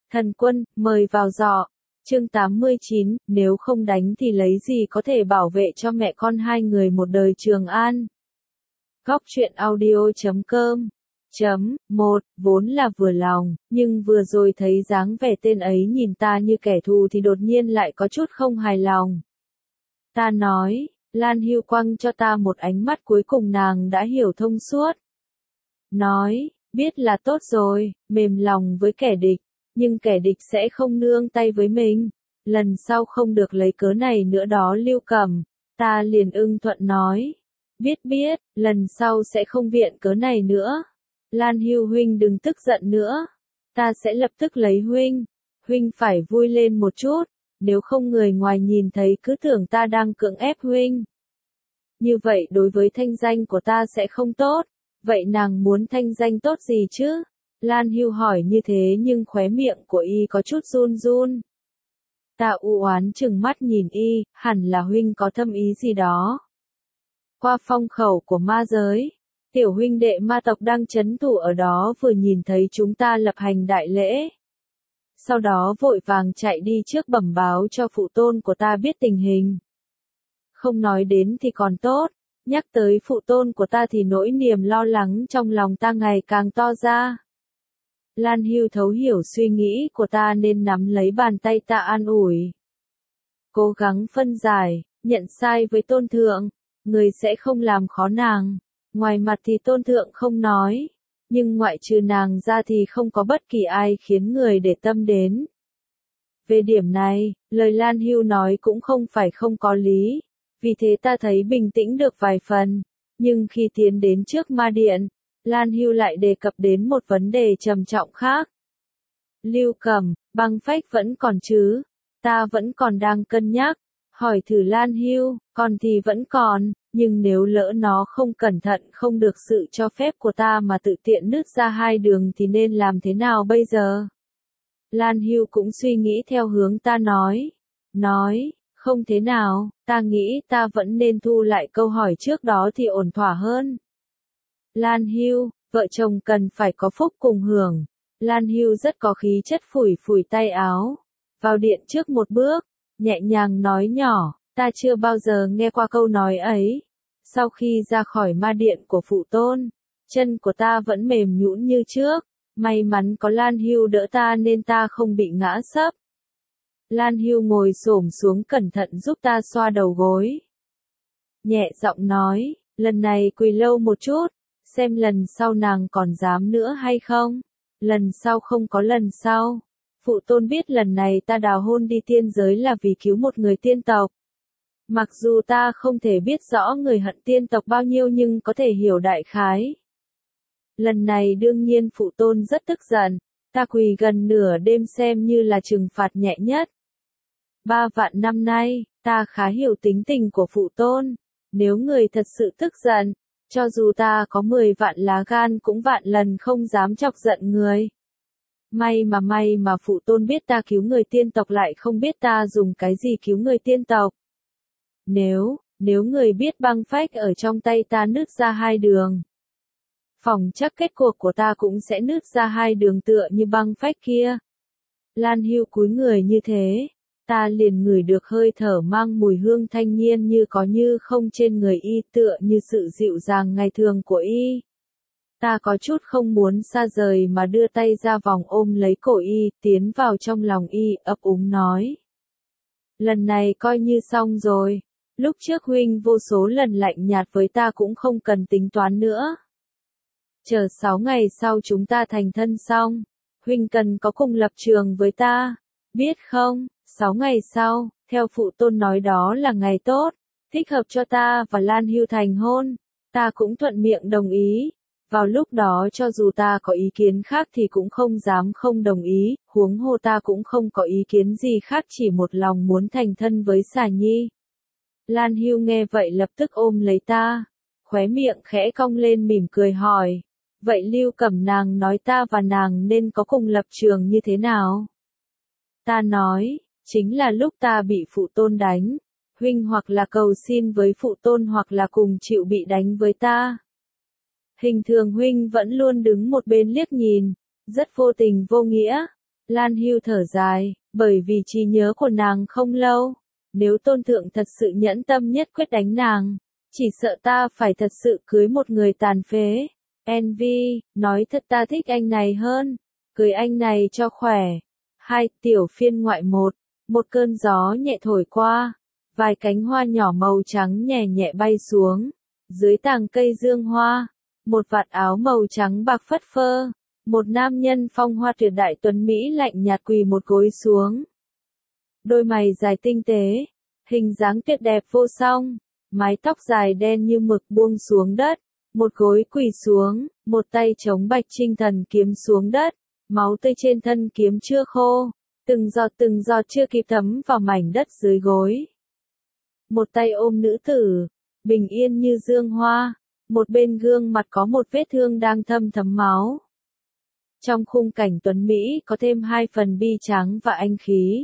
Thần quân, mời vào giỏ. Chương 89, nếu không đánh thì lấy gì có thể bảo vệ cho mẹ con hai người một đời trường an. Góc truyện audio.com một Vốn là vừa lòng, nhưng vừa rồi thấy dáng vẻ tên ấy nhìn ta như kẻ thù thì đột nhiên lại có chút không hài lòng. Ta nói, Lan Hưu quăng cho ta một ánh mắt cuối cùng nàng đã hiểu thông suốt. Nói, biết là tốt rồi, mềm lòng với kẻ địch, nhưng kẻ địch sẽ không nương tay với mình. Lần sau không được lấy cớ này nữa đó Lưu Cẩm. Ta liền ưng thuận nói. Biết, lần sau sẽ không viện cớ này nữa. Lan Hưu huynh đừng tức giận nữa. Ta sẽ lập tức lấy huynh. Huynh phải vui lên một chút. Nếu không người ngoài nhìn thấy cứ tưởng ta đang cưỡng ép huynh. Như vậy đối với thanh danh của ta sẽ không tốt. Vậy nàng muốn thanh danh tốt gì chứ? Lan Hưu hỏi như thế nhưng khóe miệng của y có chút run run. Ta u oán chừng mắt nhìn y, hẳn là huynh có thâm ý gì đó. Qua phong khẩu của ma giới, tiểu huynh đệ ma tộc đang trấn thủ ở đó vừa nhìn thấy chúng ta lập hành đại lễ. Sau đó vội vàng chạy đi trước bẩm báo cho phụ tôn của ta biết tình hình. Không nói đến thì còn tốt, nhắc tới phụ tôn của ta thì nỗi niềm lo lắng trong lòng ta ngày càng to ra. Lan Hưu thấu hiểu suy nghĩ của ta nên nắm lấy bàn tay ta an ủi. Cố gắng phân giải, nhận sai với tôn thượng, người sẽ không làm khó nàng. Ngoài mặt thì tôn thượng không nói, nhưng ngoại trừ nàng ra thì không có bất kỳ ai khiến người để tâm đến. Về điểm này, lời Lan Hưu nói cũng không phải không có lý, vì thế ta thấy bình tĩnh được vài phần, nhưng khi tiến đến trước ma điện, Lan Hưu lại đề cập đến một vấn đề trầm trọng khác. Lưu Cẩm, băng phách vẫn còn chứ? Ta vẫn còn đang cân nhắc. Hỏi thử Lan Hưu, còn thì vẫn còn, nhưng nếu lỡ nó không cẩn thận không được sự cho phép của ta mà tự tiện nứt ra hai đường thì nên làm thế nào bây giờ? Lan Hưu cũng suy nghĩ theo hướng ta nói. Không thế nào, ta nghĩ ta vẫn nên thu lại câu hỏi trước đó thì ổn thỏa hơn. Lan Hưu, vợ chồng cần phải có phúc cùng hưởng. Lan Hưu rất có khí chất phủi phủi tay áo. Vào điện trước một bước, nhẹ nhàng nói nhỏ, ta chưa bao giờ nghe qua câu nói ấy. Sau khi ra khỏi ma điện của phụ tôn, chân của ta vẫn mềm nhũn như trước. May mắn có Lan Hưu đỡ ta nên ta không bị ngã sấp. Lan Hưu ngồi xổm xuống cẩn thận giúp ta xoa đầu gối. Nhẹ giọng nói, lần này quỳ lâu một chút, xem lần sau nàng còn dám nữa hay không. Lần sau không có lần sau. Phụ tôn biết lần này ta đào hôn đi tiên giới là vì cứu một người tiên tộc. Mặc dù ta không thể biết rõ người hận tiên tộc bao nhiêu nhưng có thể hiểu đại khái. Lần này đương nhiên phụ tôn rất tức giận, ta quỳ gần nửa đêm xem như là trừng phạt nhẹ nhất. 3 vạn năm nay, ta khá hiểu tính tình của phụ tôn, nếu người thật sự tức giận, cho dù ta có 10 vạn lá gan cũng vạn lần không dám chọc giận người. May mà phụ tôn biết ta cứu người tiên tộc lại không biết ta dùng cái gì cứu người tiên tộc. Nếu người biết băng phách ở trong tay ta nứt ra hai đường, phòng chắc kết cuộc của ta cũng sẽ nứt ra hai đường tựa như băng phách kia. Lan Hưu cúi người như thế, ta liền ngửi được hơi thở mang mùi hương thanh nhiên như có như không trên người y tựa như sự dịu dàng ngày thường của y. Ta có chút không muốn xa rời mà đưa tay ra vòng ôm lấy cổ y, tiến vào trong lòng y, ấp úng nói. Lần này coi như xong rồi, lúc trước huynh vô số lần lạnh nhạt với ta cũng không cần tính toán nữa. Chờ 6 ngày sau chúng ta thành thân xong, huynh cần có cùng lập trường với ta, biết không? 6 ngày sau, theo phụ tôn nói đó là ngày tốt, thích hợp cho ta và Lan Hưu thành hôn, ta cũng thuận miệng đồng ý. Vào lúc đó cho dù ta có ý kiến khác thì cũng không dám không đồng ý, huống hồ ta cũng không có ý kiến gì khác chỉ một lòng muốn thành thân với Xà Nhi. Lan Hưu nghe vậy lập tức ôm lấy ta, khóe miệng khẽ cong lên mỉm cười hỏi, vậy Lưu Cẩm nàng nói ta và nàng nên có cùng lập trường như thế nào? Ta nói, chính là lúc ta bị phụ tôn đánh, huynh hoặc là cầu xin với phụ tôn hoặc là cùng chịu bị đánh với ta. Hình thường huynh vẫn luôn đứng một bên liếc nhìn, rất vô tình vô nghĩa. Lan Hưu thở dài, bởi vì trí nhớ của nàng không lâu. Nếu tôn thượng thật sự nhẫn tâm nhất quyết đánh nàng, chỉ sợ ta phải thật sự cưới một người tàn phế. Envy, nói thật ta thích anh này hơn. Cưới anh này cho khỏe. 2. Tiểu phiên ngoại 1. Một cơn gió nhẹ thổi qua. Vài cánh hoa nhỏ màu trắng nhẹ nhẹ bay xuống. Dưới tàng cây dương hoa. Một vạt áo màu trắng bạc phất phơ. Một nam nhân phong hoa tuyệt đại tuấn Mỹ lạnh nhạt quỳ một gối xuống. Đôi mày dài tinh tế. Hình dáng tuyệt đẹp vô song. Mái tóc dài đen như mực buông xuống đất. Một gối quỳ xuống, một tay chống bạch trinh thần kiếm xuống đất. Máu tươi trên thân kiếm chưa khô. Từng giọt chưa kịp thấm vào mảnh đất dưới gối. Một tay ôm nữ tử, bình yên như dương hoa. Một bên gương mặt có một vết thương đang thâm thấm máu. Trong khung cảnh tuấn Mỹ có thêm 2 phần bi tráng và anh khí.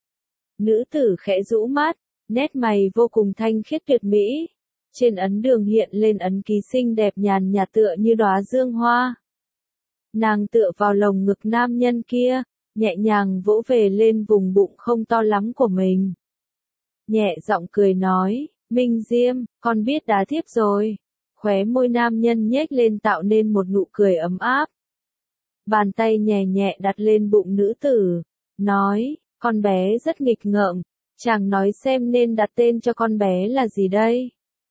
Nữ tử khẽ rũ mắt, nét mày vô cùng thanh khiết tuyệt mỹ. Trên ấn đường hiện lên ấn ký xinh đẹp nhàn nhạt tựa như đóa dương hoa. Nàng tựa vào lồng ngực nam nhân kia, nhẹ nhàng vỗ về lên vùng bụng không to lắm của mình. Nhẹ giọng cười nói, Minh Diêm, con biết đá thiếp rồi. Khóe môi nam nhân nhếch lên tạo nên một nụ cười ấm áp. Bàn tay nhẹ nhẹ đặt lên bụng nữ tử, nói, con bé rất nghịch ngợm, chàng nói xem nên đặt tên cho con bé là gì đây?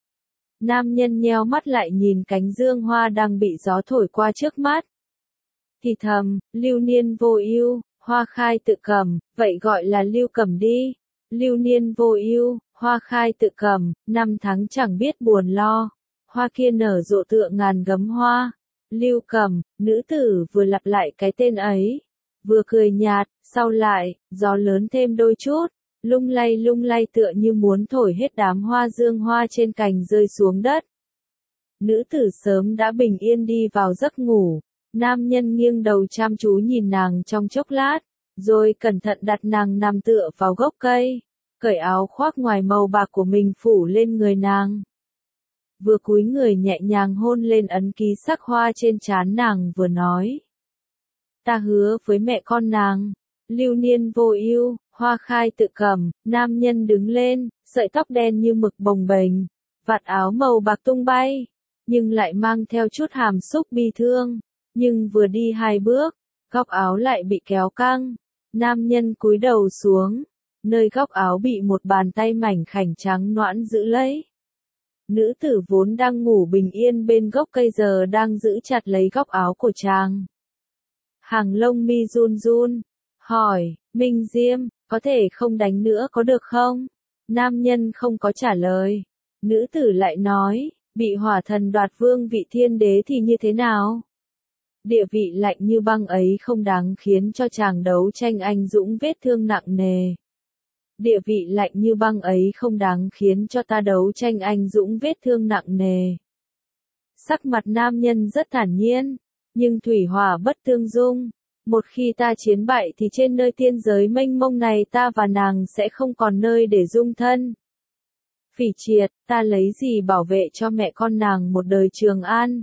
Nam nhân nheo mắt lại nhìn cánh dương hoa đang bị gió thổi qua trước mắt. Thì thầm, lưu niên vô ưu, hoa khai tự cầm, vậy gọi là lưu cầm đi. Lưu niên vô ưu, hoa khai tự cầm, 5 tháng chẳng biết buồn lo. Hoa kia nở rộ tựa ngàn gấm hoa. Lưu cầm, nữ tử vừa lặp lại cái tên ấy. Vừa cười nhạt, sau lại, gió lớn thêm đôi chút. Lung lay tựa như muốn thổi hết đám hoa dương hoa trên cành rơi xuống đất. Nữ tử sớm đã bình yên đi vào giấc ngủ. Nam nhân nghiêng đầu chăm chú nhìn nàng trong chốc lát, rồi cẩn thận đặt nàng nằm tựa vào gốc cây, cởi áo khoác ngoài màu bạc của mình phủ lên người nàng. Vừa cúi người nhẹ nhàng hôn lên ấn ký sắc hoa trên trán nàng vừa nói. Ta hứa với mẹ con nàng, lưu niên vô ưu, hoa khai tự cầm. Nam nhân đứng lên, sợi tóc đen như mực bồng bềnh, vạt áo màu bạc tung bay, nhưng lại mang theo chút hàm xúc bi thương. Nhưng vừa đi 2 bước, góc áo lại bị kéo căng. Nam nhân cúi đầu xuống, nơi góc áo bị một bàn tay mảnh khảnh trắng nõn giữ lấy. Nữ tử vốn đang ngủ bình yên bên gốc cây giờ đang giữ chặt lấy góc áo của chàng. Hàng lông mi run run, hỏi, Minh Diêm, có thể không đánh nữa có được không? Nam nhân không có trả lời. Nữ tử lại nói, bị hỏa thần đoạt vương vị thiên đế thì như thế nào? Địa vị lạnh như băng ấy không đáng khiến cho chàng đấu tranh anh dũng vết thương nặng nề. Địa vị lạnh như băng ấy không đáng khiến cho ta đấu tranh anh dũng vết thương nặng nề. Sắc mặt nam nhân rất thản nhiên, nhưng thủy hỏa bất tương dung. Một khi ta chiến bại thì trên nơi tiên giới mênh mông này ta và nàng sẽ không còn nơi để dung thân. Phỉ Triệt, ta lấy gì bảo vệ cho mẹ con nàng một đời trường an?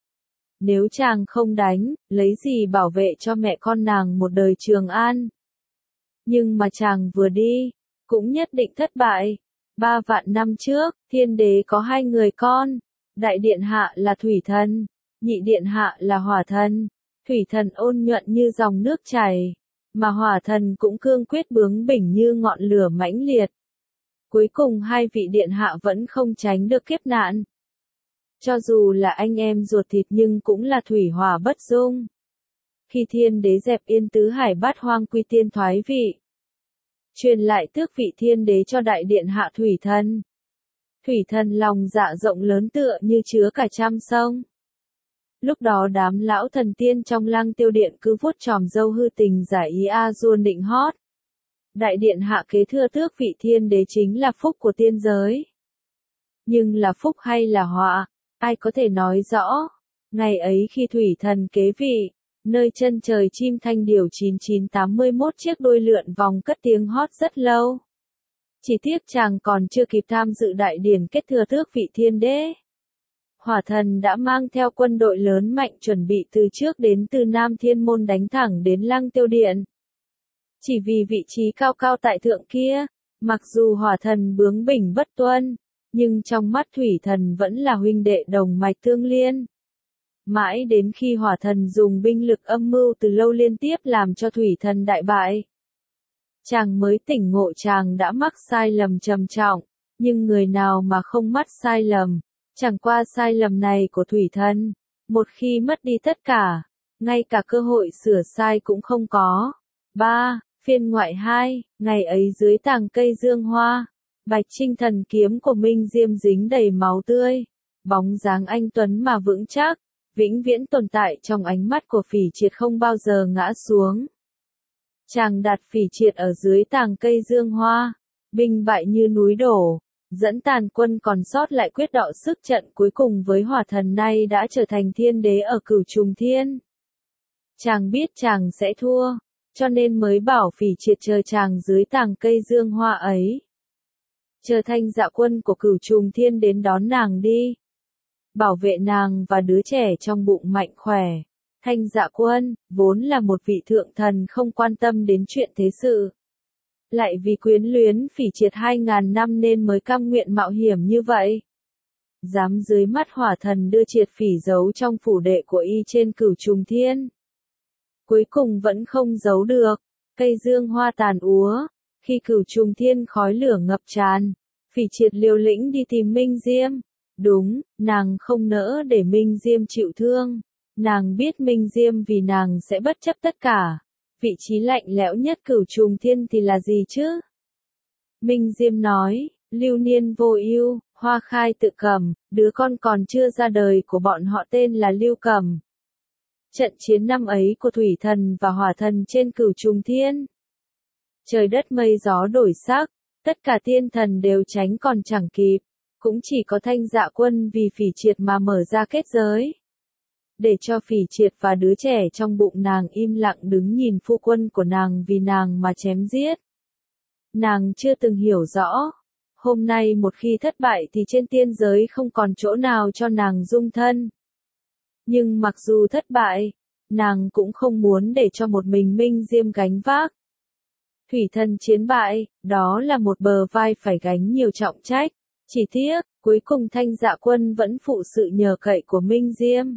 Nếu chàng không đánh, lấy gì bảo vệ cho mẹ con nàng một đời trường an? Nhưng mà chàng vừa đi, cũng nhất định thất bại. 3 vạn năm trước, thiên đế có 2 người con. Đại điện hạ là thủy thần, nhị điện hạ là hỏa thần. Thủy thần ôn nhuận như dòng nước chảy, mà hỏa thần cũng cương quyết bướng bỉnh như ngọn lửa mãnh liệt. Cuối cùng 2 vị điện hạ vẫn không tránh được kiếp nạn. Cho dù là anh em ruột thịt nhưng cũng là thủy hỏa bất dung. Khi thiên đế dẹp yên tứ hải bát hoang quy tiên thoái vị, truyền lại tước vị thiên đế cho đại điện hạ thủy thần. Thủy thần lòng dạ rộng lớn tựa như chứa cả trăm sông. Lúc đó đám lão thần tiên trong Lăng Tiêu Điện cứ vuốt chòm râu hư tình giải ý a dua định hót. Đại điện hạ kế thừa tước vị thiên đế chính là phúc của tiên giới. Nhưng là phúc hay là họa, ai có thể nói rõ. Ngày ấy khi thủy thần kế vị, nơi chân trời chim thanh điểu 9981 chiếc đôi lượn vòng cất tiếng hót rất lâu. Chỉ tiếc chàng còn chưa kịp tham dự đại điển kết thừa tước vị thiên đế. Hỏa thần đã mang theo quân đội lớn mạnh chuẩn bị từ trước đến từ Nam Thiên Môn đánh thẳng đến Lăng Tiêu Điện. Chỉ vì vị trí cao cao tại thượng kia, mặc dù hỏa thần bướng bỉnh bất tuân, nhưng trong mắt thủy thần vẫn là huynh đệ đồng mạch tương liên. Mãi đến khi hỏa thần dùng binh lực âm mưu từ lâu liên tiếp làm cho thủy thần đại bại. Chàng mới tỉnh ngộ chàng đã mắc sai lầm trầm trọng, nhưng người nào mà không mắc sai lầm, chẳng qua sai lầm này của thủy thần, một khi mất đi tất cả, ngay cả cơ hội sửa sai cũng không có. 3. Phiên ngoại 2, ngày ấy dưới tàng cây dương hoa, bạch trinh thần kiếm của Minh Diêm dính đầy máu tươi, bóng dáng anh tuấn mà vững chắc, vĩnh viễn tồn tại trong ánh mắt của Phỉ Triệt không bao giờ ngã xuống. Chàng đặt Phỉ Triệt ở dưới tàng cây dương hoa, binh bại như núi đổ, dẫn tàn quân còn sót lại quyết đọ sức trận cuối cùng với hỏa thần nay đã trở thành thiên đế ở Cửu Trùng Thiên. Chàng biết chàng sẽ thua, cho nên mới bảo Phỉ Triệt chờ chàng dưới tàng cây dương hoa ấy. Chờ Thanh Dạ quân của Cửu Trùng Thiên đến đón nàng đi. Bảo vệ nàng và đứa trẻ trong bụng mạnh khỏe. Thanh Dạ quân, vốn là một vị thượng thần không quan tâm đến chuyện thế sự. Lại vì quyến luyến Phỉ Triệt 2000 năm nên mới cam nguyện mạo hiểm như vậy. Dám dưới mắt hỏa thần đưa Triệt Phỉ giấu trong phủ đệ của y trên Cửu Trùng Thiên. Cuối cùng vẫn không giấu được, cây dương hoa tàn úa, khi Cửu Trùng Thiên khói lửa ngập tràn, Phỉ Triệt liều lĩnh đi tìm Minh Diêm. Đúng, nàng không nỡ để Minh Diêm chịu thương, nàng biết Minh Diêm vì nàng sẽ bất chấp tất cả, vị trí lạnh lẽo nhất Cửu Trùng Thiên thì là gì chứ? Minh Diêm nói, lưu niên vô ưu, hoa khai tự cầm, đứa con còn chưa ra đời của bọn họ tên là Lưu Cầm. Trận chiến năm ấy của thủy thần và hỏa thần trên Cửu Trùng Thiên. Trời đất mây gió đổi sắc, tất cả thiên thần đều tránh còn chẳng kịp, cũng chỉ có Thanh Dạ quân vì Phỉ Triệt mà mở ra kết giới. Để cho Phỉ Triệt và đứa trẻ trong bụng nàng im lặng đứng nhìn phu quân của nàng vì nàng mà chém giết. Nàng chưa từng hiểu rõ, hôm nay một khi thất bại thì trên tiên giới không còn chỗ nào cho nàng dung thân. Nhưng mặc dù thất bại, nàng cũng không muốn để cho một mình Minh Diêm gánh vác. Thủy thần chiến bại, đó là một bờ vai phải gánh nhiều trọng trách, chỉ tiếc, cuối cùng Thanh Dạ quân vẫn phụ sự nhờ cậy của Minh Diêm.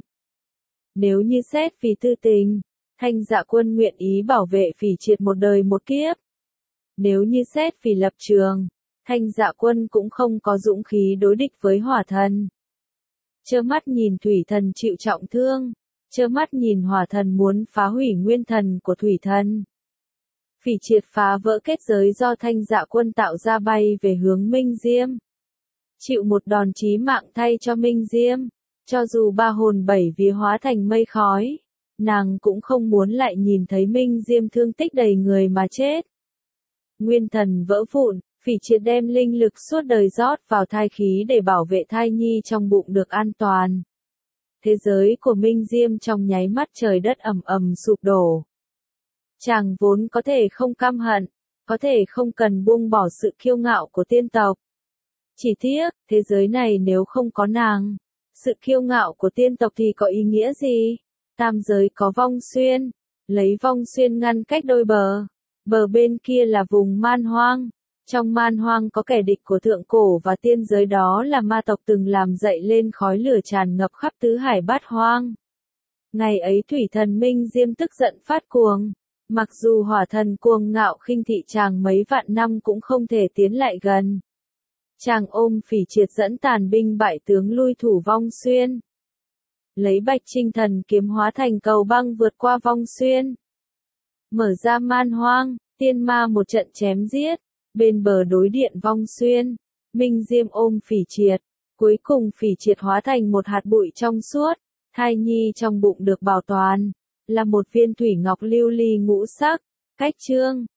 Nếu như xét vì tư tình, Thanh Dạ quân nguyện ý bảo vệ Phỉ Triệt một đời một kiếp. Nếu như xét vì lập trường, Thanh Dạ quân cũng không có dũng khí đối địch với hỏa thần. Trơ mắt nhìn thủy thần chịu trọng thương, trơ mắt nhìn hỏa thần muốn phá hủy nguyên thần của thủy thần. Phỉ Triệt phá vỡ kết giới do Thanh Dạ quân tạo ra bay về hướng Minh Diêm. Chịu một đòn chí mạng thay cho Minh Diêm, cho dù ba hồn bảy vía hóa thành mây khói, nàng cũng không muốn lại nhìn thấy Minh Diêm thương tích đầy người mà chết. Nguyên thần vỡ vụn, Phỉ Triệt đem linh lực suốt đời rót vào thai khí để bảo vệ thai nhi trong bụng được an toàn. Thế giới của Minh Diêm trong nháy mắt trời đất ầm ầm sụp đổ. Chàng vốn có thể không căm hận, có thể không cần buông bỏ sự kiêu ngạo của tiên tộc. Chỉ tiếc, thế giới này nếu không có nàng, sự kiêu ngạo của tiên tộc thì có ý nghĩa gì? Tam giới có Vong Xuyên, lấy Vong Xuyên ngăn cách đôi bờ. Bờ bên kia là vùng man hoang. Trong man hoang có kẻ địch của thượng cổ và tiên giới, đó là ma tộc từng làm dậy lên khói lửa tràn ngập khắp tứ hải bát hoang. Ngày ấy thủy thần Minh Diêm tức giận phát cuồng. Mặc dù hỏa thần cuồng ngạo khinh thị chàng mấy vạn năm cũng không thể tiến lại gần. Chàng ôm Phỉ Triệt dẫn tàn binh bại tướng lui thủ Vong Xuyên. Lấy Bạch Trinh thần kiếm hóa thành cầu băng vượt qua Vong Xuyên. Mở ra man hoang, tiên ma một trận chém giết. Bên bờ đối điện Vong Xuyên, Minh Diêm ôm Phỉ Triệt. Cuối cùng Phỉ Triệt hóa thành một hạt bụi trong suốt. Thai nhi trong bụng được bảo toàn, là một viên thủy ngọc lưu ly ngũ sắc. Cách chương